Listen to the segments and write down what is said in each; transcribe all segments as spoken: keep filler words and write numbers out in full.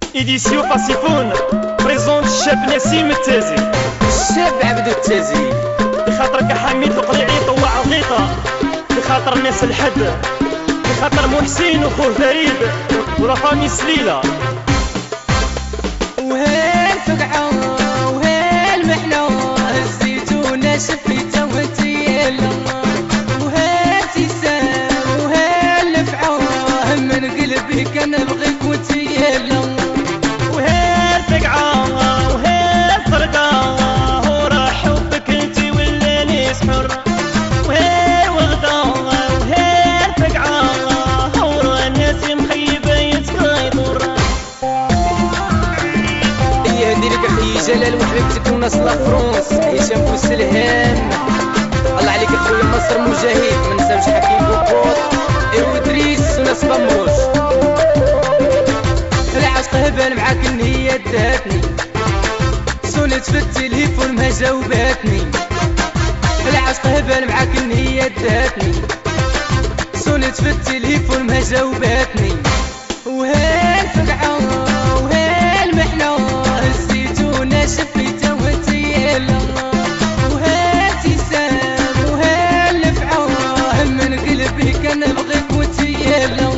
إديسيو باسيفون بريزونت الشاب نسيم التازي، الشاب عبد التازي. بخاطرك حميد القليعي طوع الغيطة، بخاطر الناس الحد، بخاطر محسين وخوه فريد ورفاني سليلة. وهي الفقعة وهي المحلى، الزيتونة شفيتها وتيلا، وهي ابتسام وهي النفعة، من قلبي كنبغيك وتيلا. وهي الفقعة وهي الفرقة، ورا حبك انتي ولاني سحر. وهي الوغدة وهي الفقعة، ورا الناس مخيبة يتقايضر. يهدي لك اخي جلال وحبيبتك وناس لافرونس، هشام بوسلهان. الله عليك اخويا مصر مجاهد، ما نساوش حكيم بوبوط ايوا ادريس وناس بمروج. العشق هبان معاك النية داتني، صونت في التليفون ما جاوباتني. العشق هبان معاك النية داتني، صونت في التليفون ما جاوباتني. وهي الفقعة وهي المحلى، الزيتونة شفيتها وتيلا، وهي ابتسام وهي النفعة، من قلبي كنبغيك وتيلا.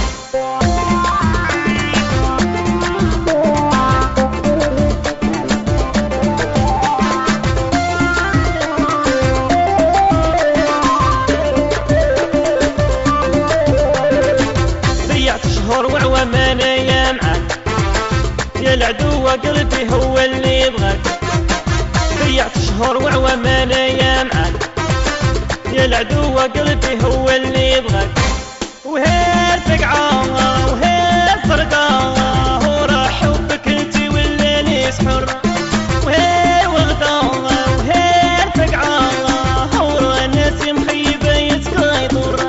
ضيعت شهور وعوام انايا معاك، يا العدو قلبي هو اللي يبغاك. ضيعت شهور وعوام انايا معاك، يا العدو قلبي هو اللي يبغاك. وهي الفقعة وهي الفرقة، ورا حبك انتي ولاني سحر. وهي الوغدة وهي الفقعة، ورا الناس مخيبة يتقايضر.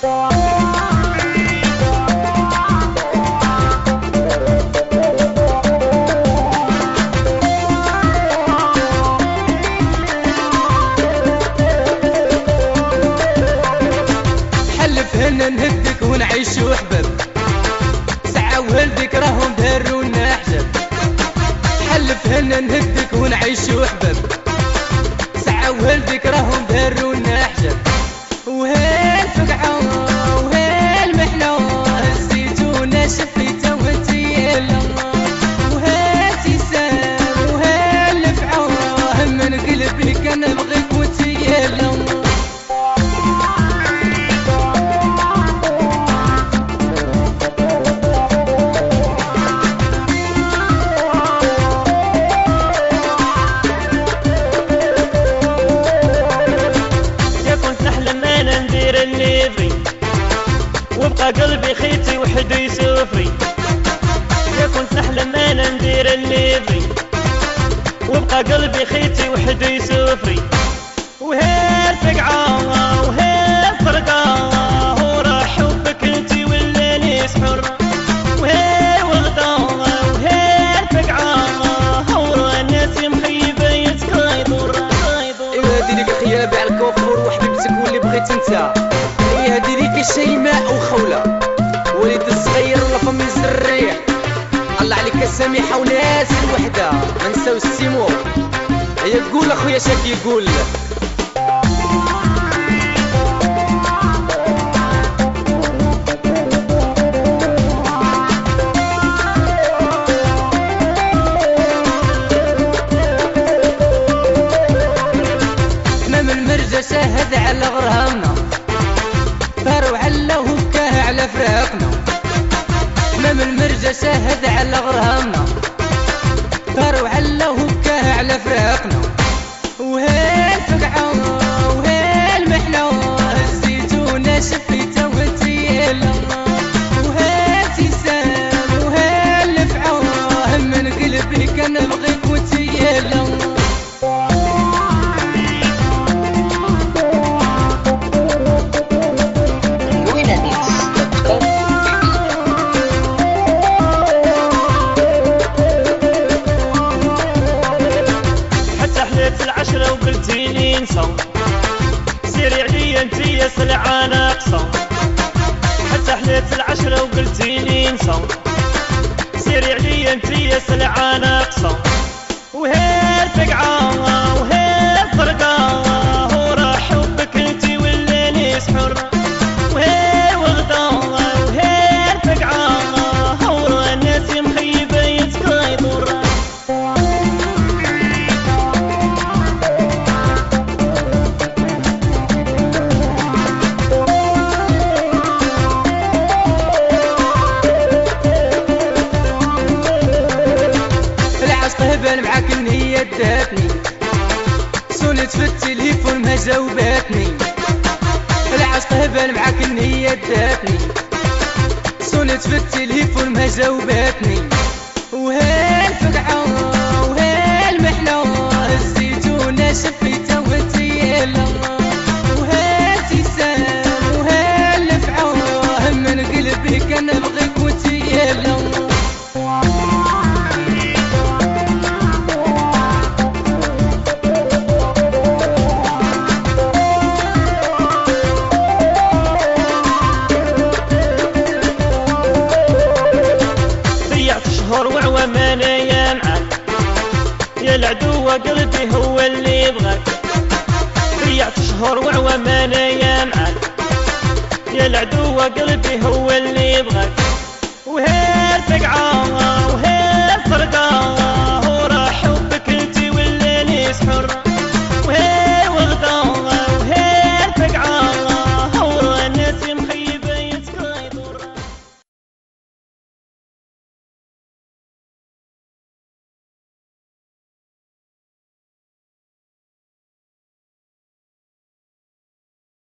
هنا نهدك ونعيشو حباب، ساعة وهلدك راهم دارونا حجاب. حلف هنا نهدك ونعيشو حباب، ساعة وهلدك راهم دارونا حجاب. وهي الفقعة وهي المحلى، الزيتونة شفيتها وتيلا، وهي ابتسام وهي النفعة، من قلبي كنبغيك وتيلا. وبقى قلبي خيتي وحدو يسوفري، يا كنت نحلم انا ندير اللي يبغي، وبقى قلبي خيتي وحدو يسوفري. وهي الفقعة وهي الفرقة، ورا حبك انتي ولاني سحر. وهي الوغدة وهي الفقعة، ورا الناس مخيبة يتقايضر. ايوا هادي ليك اخيا باع الكوفور وحبيبتك واللي بغيت انت. هادي ليك شيماء وخولة، وليد الصغير ولا فمي الزريح. الله عليك سميحة وناس الوحدة، ما نساوش تيمور. هيا قول اخويا شاكي قول. حمام المرجة شاهد على غرامنا، ثار وعلا وبكاه على فراقنا. حمام المرجة شاهد على غرامنا، ثار وعلا وبكاه على فراقنا. وهي الفقعة وهي المحلى، الزيتونة شفيتها وتيلا، وهي ابتسام وهي النفعة، من قلبي كنبغيك وتيلا. العشرة وقلتيلي انسى، سيري عليا انتي يا سلعة ناقصة. حتى حليت العشرة وقلتيلي انسى، سيري عليا انتي انتي يا سلعة ناقصة وهي الفقعة وهي الفرقة ورا حبك انتي واللي سحر وهي الوغدة وهي الفقعة ورا الناس مخيبة يتقايضر. هبل معاك ان هي داتني سولت في التليفون ما جاوباتني. العشق هبل معاك ان هي داتني سولت في التليفون ما جاوباتني. وهي الفقعة وهي المحلى الزيتونة شفيتها وتيلا وهي ابتسام وهي الفعة من قلبي كان بغيك وتيلا. شهر وعوامانا يا معاك يا العدو قلبي هو اللي يبغاك. ضيعت شهر وعوامانا يا معاك يا العدو قلبي هو اللي يبغاك. وهي الفقعة وهي الفرقة ورا حبك انتي والليل يسحر